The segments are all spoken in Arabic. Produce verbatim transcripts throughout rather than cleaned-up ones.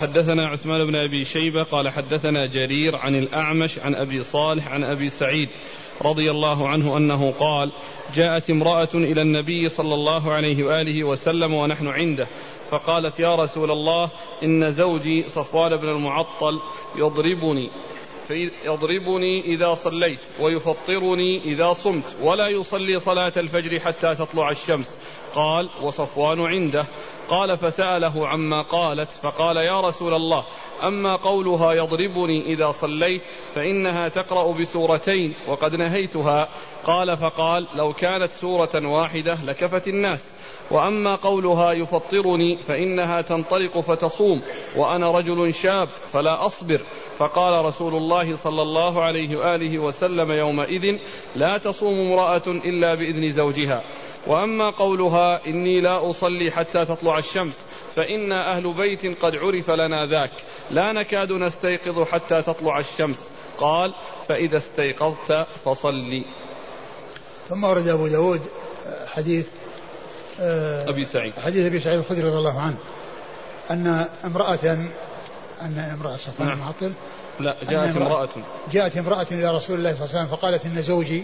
حدثنا عثمان بن أبي شيبة قال حدثنا جرير عن الأعمش عن أبي صالح عن أبي سعيد رضي الله عنه أنه قال جاءت امرأة إلى النبي صلى الله عليه وآله وسلم ونحن عنده فقالت يا رسول الله إن زوجي صفوان بن المعطل يضربني يضربني إذا صليت ويفطرني إذا صمت ولا يصلي صلاة الفجر حتى تطلع الشمس. قال وصفوان عنده. قال فسأله عما قالت فقال يا رسول الله أما قولها يضربني إذا صليت فإنها تقرأ بسورتين وقد نهيتها. قال فقال لو كانت سورة واحدة لكفت الناس. وأما قولها يفطرني فإنها تنطلق فتصوم وأنا رجل شاب فلا أصبر. فقال رسول الله صلى الله عليه وآله وسلم يومئذ لا تصوم امرأة إلا بإذن زوجها. وأما قولها إني لا أصلي حتى تطلع الشمس فإنا أهل بيت قد عرف لنا ذاك لا نكاد نستيقظ حتى تطلع الشمس. قال فإذا استيقظت فصلي. ثم ورد أبو داود حديث أبي سعيد حديث أبي سعيد الخدري رضي الله عنه أن امرأة أن امرأة صفوان نعم. المعطل لا جاءت امرأة جاءت امرأة إلى رسول الله صلى الله عليه وسلم فقالت إن زوجي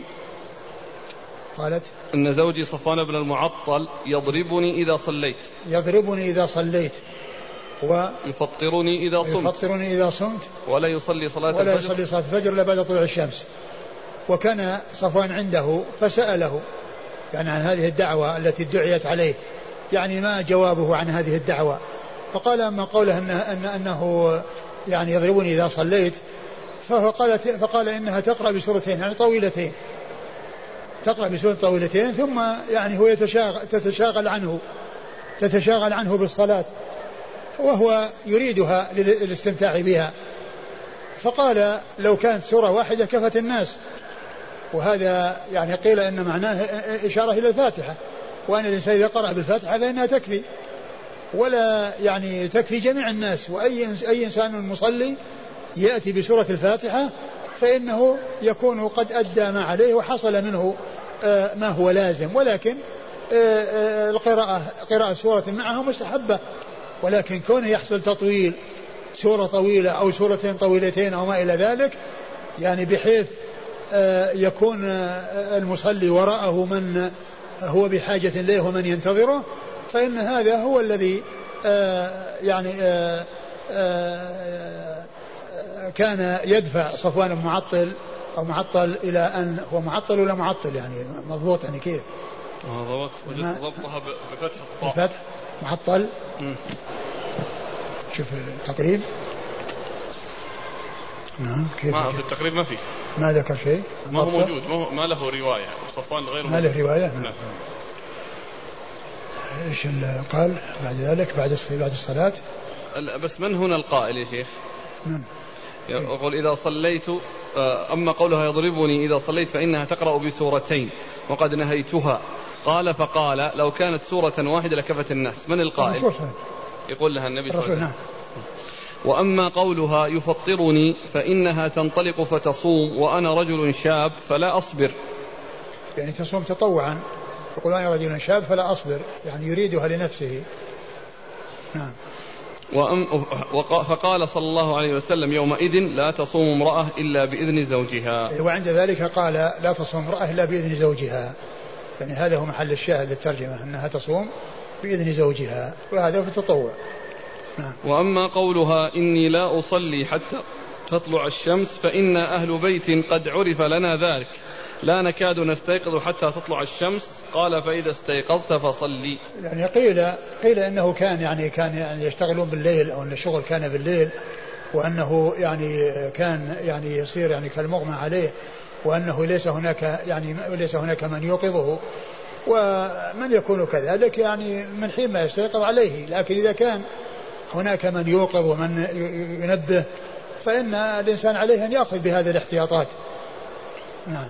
قالت إن زوجي صفوان بن المعطل يضربني إذا صليت يضربني إذا صليت ويفطرني إذا صمت يفطرني إذا صمت ولا يصلي صلاة ولا الفجر يصلي صلاة الفجر إلا بعد طلوع الشمس. وكان صفوان عنده فسأله يعني عن هذه الدعوة التي دعيت عليه يعني ما جوابه عن هذه الدعوة. فقال أما قوله أنه, أن أنه يعني يضربني إذا صليت فقال, فقال إنها تقرأ بسورتين يعني طويلتين تقرأ بسورة طويلتين ثم يعني هو يتشاغل تتشاغل عنه تتشاغل عنه بالصلاة وهو يريدها للاستمتاع بها. فقال لو كانت سورة واحدة كفت الناس. وهذا يعني قيل إن معناه إشارة إلى الفاتحة وأن الإنسان إذا قرأ بالفاتحة فإنها تكفي ولا يعني تكفي جميع الناس. وأي أي إنسان مصلي يأتي بسورة الفاتحة فإنه يكون قد أدى ما عليه وحصل منه ما هو لازم. ولكن القراءة قراءة سورة معها مستحبة ولكن كونه يحصل تطويل سورة طويلة أو سورتين طويلتين أو ما إلى ذلك يعني بحيث يكون المصلي وراءه من هو بحاجة إليه ومن ينتظره فإن هذا هو الذي يعني كان يدفع صفوان المعطل أو معطل إلى أن هو معطل ولا معطل يعني مضبوط يعني كيف ضبط وجدت ضبطها بفتح الطاء بفتح معطل م. شوف التقريب نعم كيف ما في التقريب ما في ما ذكر شيء ما هو موجود ما, هو ما له رواية صفوان غير ما له رواية نعم. نعم. ايش قال بعد ذلك بعد بعد الصلاة بس من هنا القائل يا شيخ نعم يقول إذا صليت أما قولها يضربني إذا صليت فإنها تقرأ بسورتين وقد نهيتها. قال فقال لو كانت سورة واحدة لكفت الناس. من القائل يقول لها النبي صلى الله عليه وسلم. وأما قولها يفطرني فإنها تنطلق فتصوم وأنا رجل شاب فلا أصبر يعني تصوم تطوعا يقول أنا رجل شاب فلا أصبر يعني يريدها لنفسه. نعم. فقال صلى الله عليه وسلم يومئذ لا تصوم امرأة إلا بإذن زوجها. وعند ذلك قال لا تصوم امرأة إلا بإذن زوجها يعني هذا هو محل الشاهد الترجمة أنها تصوم بإذن زوجها وهذا في التطوع. نعم. وأما قولها إني لا أصلي حتى تطلع الشمس فإنا أهل بيت قد عرف لنا ذلك لا نكاد نستيقظ حتى تطلع الشمس. قال فإذا استيقظت فصلي. يعني قيل قيل إنه كان يعني كان يعني يشتغلون بالليل أو أن الشغل كان بالليل وأنه يعني كان يعني يصير يعني كالمغمى عليه وأنه ليس هناك يعني ليس هناك من يوقظه ومن يكون كذلك يعني من حين ما يستيقظ عليه. لكن إذا كان هناك من يوقظ ومن ينبه فإن الإنسان عليه أن يأخذ بهذه الاحتياطات. نعم.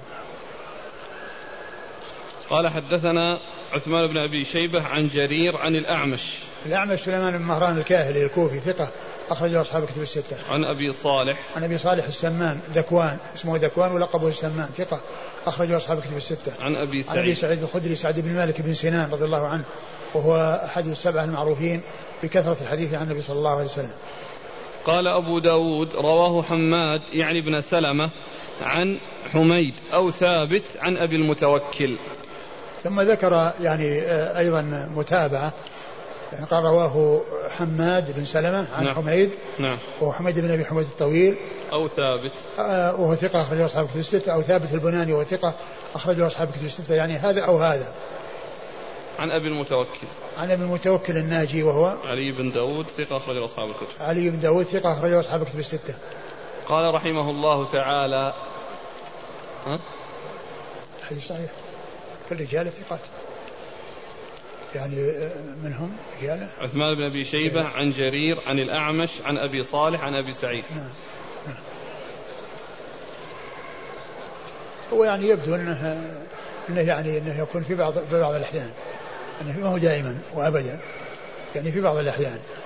قال حدثنا عثمان بن أبي شيبة عن جرير عن الأعمش الأعمش سليمان بن مهران الكاهلي الكوفي ثقة أخرج أصحاب كتب الستة. عن أبي صالح عن أبي صالح السمان ذكوان اسمه ذكوان ولقبه السمان ثقة أخرج أصحاب كتب الستة. عن أبي سعيد عن أبي سعيد الخدري سعد بن مالك بن سنان رضي الله عنه وهو أحد السبعة المعروفين بكثرة الحديث عن النبي صلى الله عليه وسلم. قال أبو داود رواه حماد يعني ابن سلمة عن حميد أو ثابت عن أبي المتوكل. ثم ذكر يعني أيضا متابعة، يعني قال رواه حماد بن سلمة عن نعم. حميد نعم. وهو حميد بن أبي حميد الطويل أو ثابت آه وهو ثقة أخرجه أصحاب كتب الستة، أو ثابت البناني وهو ثقة أخرجه أصحاب كتب الستة، يعني هذا أو هذا. عن أبي المتوكل عن أبي المتوكل الناجي وهو علي بن داود ثقة أخرجه أصحاب الكتب. علي بن داود ثقة أخرجه أصحاب كتب الستة. قال رحمه الله تعالى ها؟ حديث صحيح كل رجال ثقات، يعني منهم رجال عثمان بن أبي شيبة عن جرير عن الأعمش عن أبي صالح عن أبي سعيد. نعم. نعم. هو يعني يبدو أنه, إنه يعني أنه يكون في بعض في بعض الأحيان، أنه ما هو دائما وأبدا، يعني في بعض الأحيان.